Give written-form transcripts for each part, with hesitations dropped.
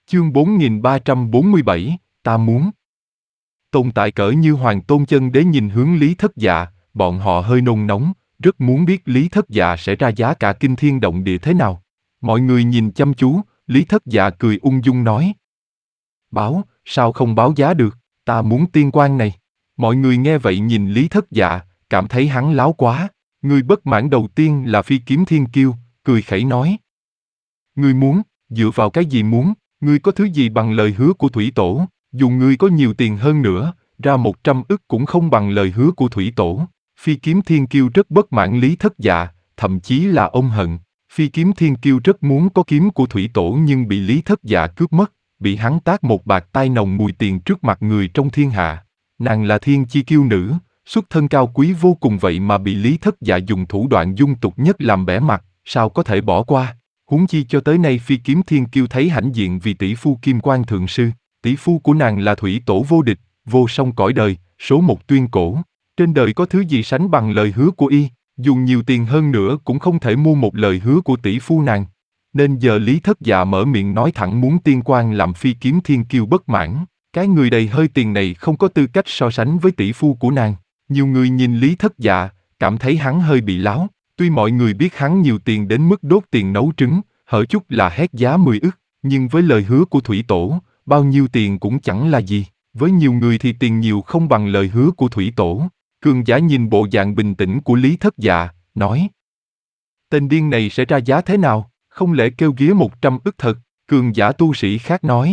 Chương 4347, ta muốn. Tồn tại cỡ như Hoàng Tôn Chân Đế nhìn hướng Lý Thất Dạ, bọn họ hơi nôn nóng, rất muốn biết Lý Thất Dạ sẽ ra giá cả kinh thiên động địa thế nào. Mọi người nhìn chăm chú, Lý Thất Dạ cười ung dung nói. Báo, sao không báo giá được, ta muốn tiên quan này. Mọi người nghe vậy nhìn Lý Thất Dạ, cảm thấy hắn láo quá. Người bất mãn đầu tiên là Phi Kiếm Thiên Kiêu, cười khẩy nói. Ngươi muốn, dựa vào cái gì muốn, ngươi có thứ gì bằng lời hứa của Thủy Tổ, dù ngươi có nhiều tiền hơn nữa, ra 100 ức cũng không bằng lời hứa của Thủy Tổ. Phi Kiếm Thiên Kiêu rất bất mãn Lý Thất Dạ, thậm chí là ôm hận. Phi Kiếm Thiên Kiêu rất muốn có kiếm của Thủy Tổ nhưng bị Lý Thất Dạ cướp mất, bị hắn tát một bạt tai nồng mùi tiền trước mặt người trong thiên hạ. Nàng là thiên chi kiêu nữ, xuất thân cao quý vô cùng vậy mà bị Lý Thất Dạ dùng thủ đoạn dung tục nhất làm bẽ mặt, sao có thể bỏ qua. Huống chi cho tới nay Phi Kiếm Thiên Kiêu thấy hãnh diện vì tỷ phu Kim Quan Thượng Sư, tỷ phu của nàng là Thủy Tổ vô địch, vô song cõi đời, số một tuyên cổ. Trên đời có thứ gì sánh bằng lời hứa của y, dù nhiều tiền hơn nữa cũng không thể mua một lời hứa của tỷ phu nàng. Nên giờ Lý Thất Dạ mở miệng nói thẳng muốn tiên quan làm Phi Kiếm Thiên Kiêu bất mãn. Cái người đầy hơi tiền này không có tư cách so sánh với tỷ phu của nàng. Nhiều người nhìn Lý Thất Dạ, cảm thấy hắn hơi bị láo. Tuy mọi người biết hắn nhiều tiền đến mức đốt tiền nấu trứng, hở chút là hét giá 10 ức, nhưng với lời hứa của Thủy Tổ, bao nhiêu tiền cũng chẳng là gì. Với nhiều người thì tiền nhiều không bằng lời hứa của Thủy Tổ. Cường giả nhìn bộ dạng bình tĩnh của Lý Thất Dạ, nói. Tên điên này sẽ ra giá thế nào, không lẽ kêu ghía 100 ức thật, cường giả tu sĩ khác nói.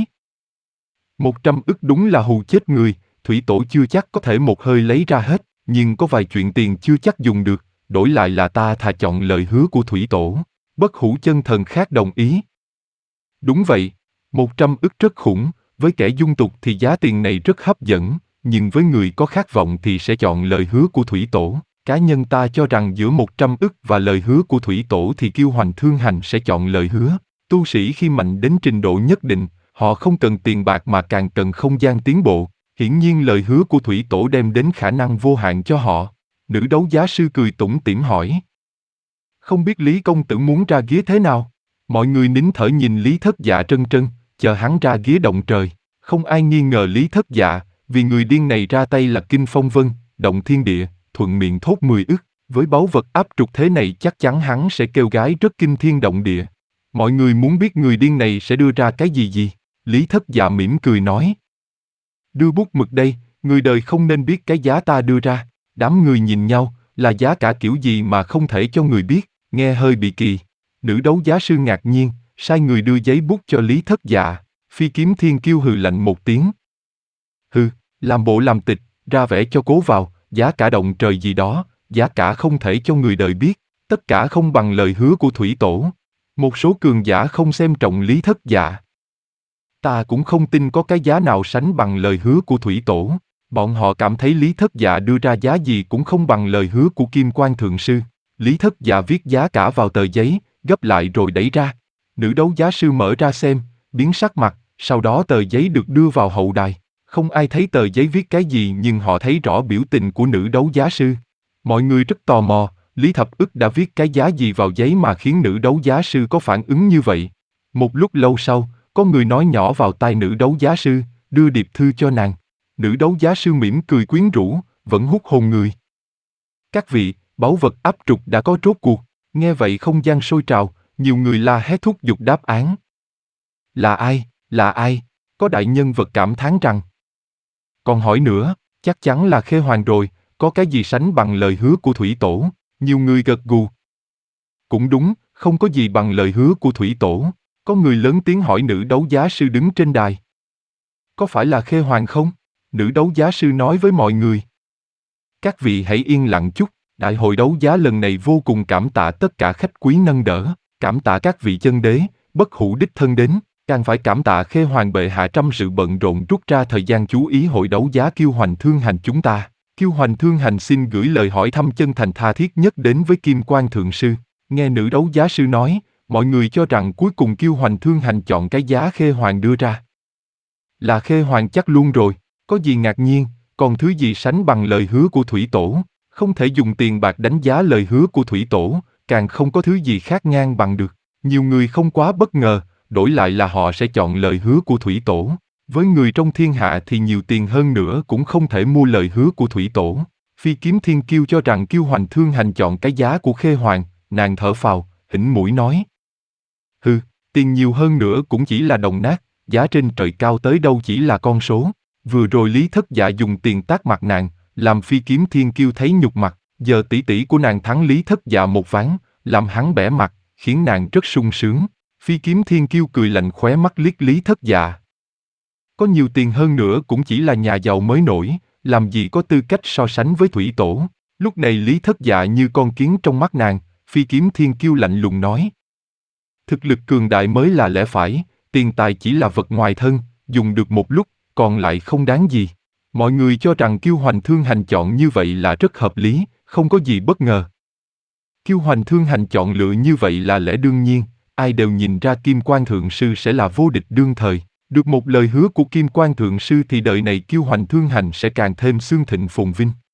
100 ức đúng là hù chết người, Thủy Tổ chưa chắc có thể một hơi lấy ra hết, nhưng có vài chuyện tiền chưa chắc dùng được, đổi lại là ta thà chọn lời hứa của Thủy Tổ. Bất Hủ Chân Thần khác đồng ý. Đúng vậy, 100 ức rất khủng, với kẻ dung tục thì giá tiền này rất hấp dẫn, nhưng với người có khát vọng thì sẽ chọn lời hứa của Thủy Tổ. Cá nhân ta cho rằng giữa 100 ức và lời hứa của Thủy Tổ thì Kiêu Hoành Thương Hành sẽ chọn lời hứa. Tu sĩ khi mạnh đến trình độ nhất định, họ không cần tiền bạc mà càng cần không gian tiến bộ. Hiển nhiên lời hứa của Thủy Tổ đem đến khả năng vô hạn cho họ. Nữ đấu giá sư cười tủm tỉm hỏi. Không biết Lý công tử muốn ra ghế thế nào? Mọi người nín thở nhìn Lý Thất Dạ trân trân, chờ hắn ra ghế động trời. Không ai nghi ngờ Lý Thất Dạ, vì người điên này ra tay là kinh phong vân, động thiên địa, thuận miệng thốt 10 ức. Với báu vật áp trục thế này chắc chắn hắn sẽ kêu gái rất kinh thiên động địa. Mọi người muốn biết người điên này sẽ đưa ra cái gì? Lý Thất Dạ mỉm cười nói. Đưa bút mực đây, người đời không nên biết cái giá ta đưa ra. Đám người nhìn nhau, là giá cả kiểu gì mà không thể cho người biết, nghe hơi bị kỳ. Nữ đấu giá sư ngạc nhiên, sai người đưa giấy bút cho Lý Thất Dạ. Phi Kiếm Thiên Kiêu hừ lạnh một tiếng. Hừ, làm bộ làm tịch, ra vẻ cho cố vào, giá cả động trời gì đó, giá cả không thể cho người đời biết, tất cả không bằng lời hứa của Thủy Tổ. Một số cường giả không xem trọng Lý Thất Dạ. Ta cũng không tin có cái giá nào sánh bằng lời hứa của Thủy Tổ. Bọn họ cảm thấy Lý Thất Dạ đưa ra giá gì cũng không bằng lời hứa của Kim Quan Thượng Sư. Lý Thất Dạ viết giá cả vào tờ giấy, gấp lại rồi đẩy ra. Nữ đấu giá sư mở ra xem, biến sắc mặt, sau đó tờ giấy được đưa vào hậu đài. Không ai thấy tờ giấy viết cái gì nhưng họ thấy rõ biểu tình của nữ đấu giá sư. Mọi người rất tò mò, Lý Thập Ức đã viết cái giá gì vào giấy mà khiến nữ đấu giá sư có phản ứng như vậy. Một lúc lâu sau, có người nói nhỏ vào tai nữ đấu giá sư, đưa điệp thư cho nàng. Nữ đấu giá sư mỉm cười quyến rũ, vẫn hút hồn người. Các vị, báu vật áp trục đã có rốt cuộc. Nghe vậy không gian sôi trào, nhiều người la hét thúc giục đáp án. Là ai? Là ai? Có đại nhân vật cảm thán rằng. Còn hỏi nữa, chắc chắn là Khê Hoàng rồi, có cái gì sánh bằng lời hứa của Thủy Tổ? Nhiều người gật gù. Cũng đúng, không có gì bằng lời hứa của Thủy Tổ. Có người lớn tiếng hỏi nữ đấu giá sư đứng trên đài. Có phải là Khê Hoàng không? Nữ đấu giá sư nói với mọi người. Các vị hãy yên lặng chút, đại hội đấu giá lần này vô cùng cảm tạ tất cả khách quý nâng đỡ, cảm tạ các vị chân đế, Bất Hủ đích thân đến, càng phải cảm tạ Khê Hoàng bệ hạ trăm sự bận rộn rút ra thời gian chú ý hội đấu giá Kiêu Hoành Thương Hành chúng ta. Kiêu Hoành Thương Hành xin gửi lời hỏi thăm chân thành tha thiết nhất đến với Kim Quan Thượng Sư. Nghe nữ đấu giá sư nói, mọi người cho rằng cuối cùng Kiêu Hoành Thương Hành chọn cái giá Khê Hoàng đưa ra. Là Khê Hoàng chắc luôn rồi, có gì ngạc nhiên, còn thứ gì sánh bằng lời hứa của Thủy Tổ, không thể dùng tiền bạc đánh giá lời hứa của Thủy Tổ, càng không có thứ gì khác ngang bằng được. Nhiều người không quá bất ngờ, đổi lại là họ sẽ chọn lời hứa của thủy tổ. Với người trong thiên hạ thì nhiều tiền hơn nữa cũng không thể mua lời hứa của thủy tổ. Phi Kiếm Thiên Kiêu cho rằng Kiêu Hoành Thương Hành chọn cái giá của Khê Hoàng, nàng thở phào, hỉnh mũi nói. Hừ, tiền nhiều hơn nữa cũng chỉ là đồng nát, giá trên trời cao tới đâu chỉ là con số. Vừa rồi Lý Thất Dạ dùng tiền tát mặt nàng, làm Phi Kiếm Thiên Kiêu thấy nhục mặt, giờ tỷ tỷ của nàng thắng Lý Thất Dạ một ván, làm hắn bẽ mặt, khiến nàng rất sung sướng. Phi Kiếm Thiên Kiêu cười lạnh khóe mắt liếc Lý Thất Dạ. Có nhiều tiền hơn nữa cũng chỉ là nhà giàu mới nổi, làm gì có tư cách so sánh với thủy tổ. Lúc này Lý Thất Dạ như con kiến trong mắt nàng, Phi Kiếm Thiên Kiêu lạnh lùng nói. Thực lực cường đại mới là lẽ phải, tiền tài chỉ là vật ngoài thân, dùng được một lúc, còn lại không đáng gì. Mọi người cho rằng Kiêu Hoành Thương Hành chọn như vậy là rất hợp lý, không có gì bất ngờ. Kiêu Hoành Thương Hành chọn lựa như vậy là lẽ đương nhiên, ai đều nhìn ra Kim Quan Thượng Sư sẽ là vô địch đương thời. Được một lời hứa của Kim Quan Thượng Sư thì đời này Kiêu Hoành Thương Hành sẽ càng thêm xương thịnh phồn vinh.